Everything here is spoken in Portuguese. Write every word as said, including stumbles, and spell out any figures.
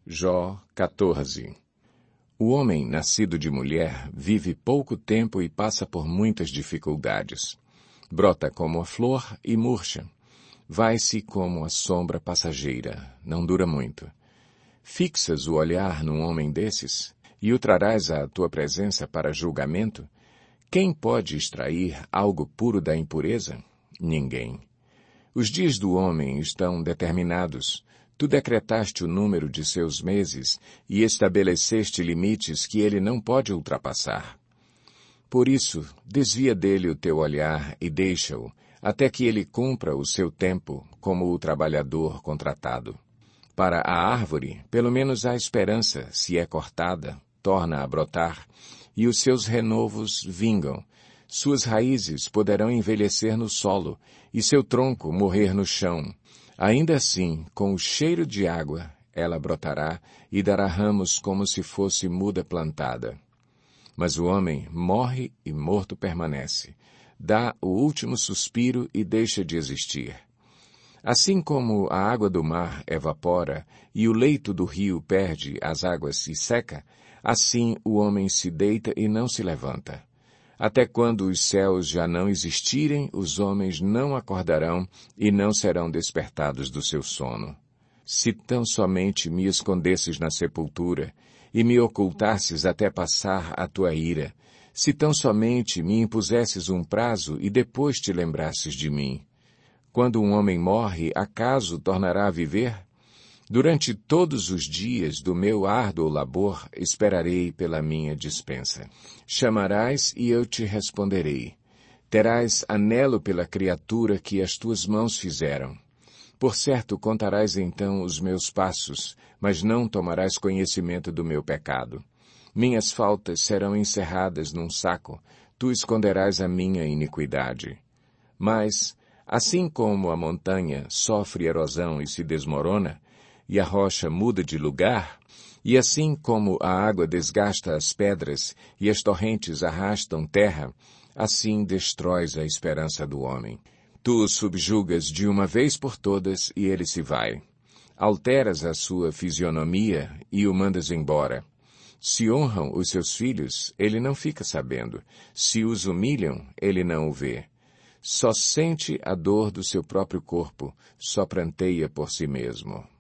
Jó quatorze. O homem nascido de mulher vive pouco tempo e passa por muitas dificuldades. Brota como a flor e murcha. Vai-se como a sombra passageira, não dura muito. Fixas o olhar num homem desses, e o trarás à tua presença para julgamento? Quem pode extrair algo puro da impureza? Ninguém. Os dias do homem estão determinados. Tu decretaste o número de seus meses e estabeleceste limites que ele não pode ultrapassar. Por isso, desvia dele o teu olhar e deixa-o, até que ele cumpra o seu tempo como o trabalhador contratado. Para a árvore, pelo menos há esperança, se é cortada, torna a brotar, e os seus renovos vingam. Suas raízes poderão envelhecer no solo, e seu tronco morrer no chão. Ainda assim, com o cheiro de água, ela brotará e dará ramos como se fosse muda plantada. Mas o homem morre e morto permanece. Dá o último suspiro e deixa de existir. Assim como a água do mar evapora e o leito do rio perde as águas e seca, assim o homem se deita e não se levanta. Até quando os céus já não existirem, os homens não acordarão e não serão despertados do seu sono. Se tão somente me escondesses na sepultura e me ocultasses até passar a tua ira, se tão somente me impusesses um prazo e depois te lembrasses de mim. Quando um homem morre, acaso tornará a viver? Durante todos os dias do meu árduo labor, esperarei pela minha dispensa. Chamarás e eu te responderei. Terás anelo pela criatura que as tuas mãos fizeram. Por certo, contarás então os meus passos, mas não tomarás conhecimento do meu pecado. Minhas faltas serão encerradas num saco, tu esconderás a minha iniquidade. Mas, assim como a montanha sofre erosão e se desmorona, e a rocha muda de lugar, e assim como a água desgasta as pedras e as torrentes arrastam terra, assim destróis a esperança do homem. Tu o subjugas de uma vez por todas e ele se vai. Alteras a sua fisionomia e o mandas embora. Se honram os seus filhos, ele não fica sabendo. Se os humilham, ele não o vê. Só sente a dor do seu próprio corpo, só pranteia por si mesmo.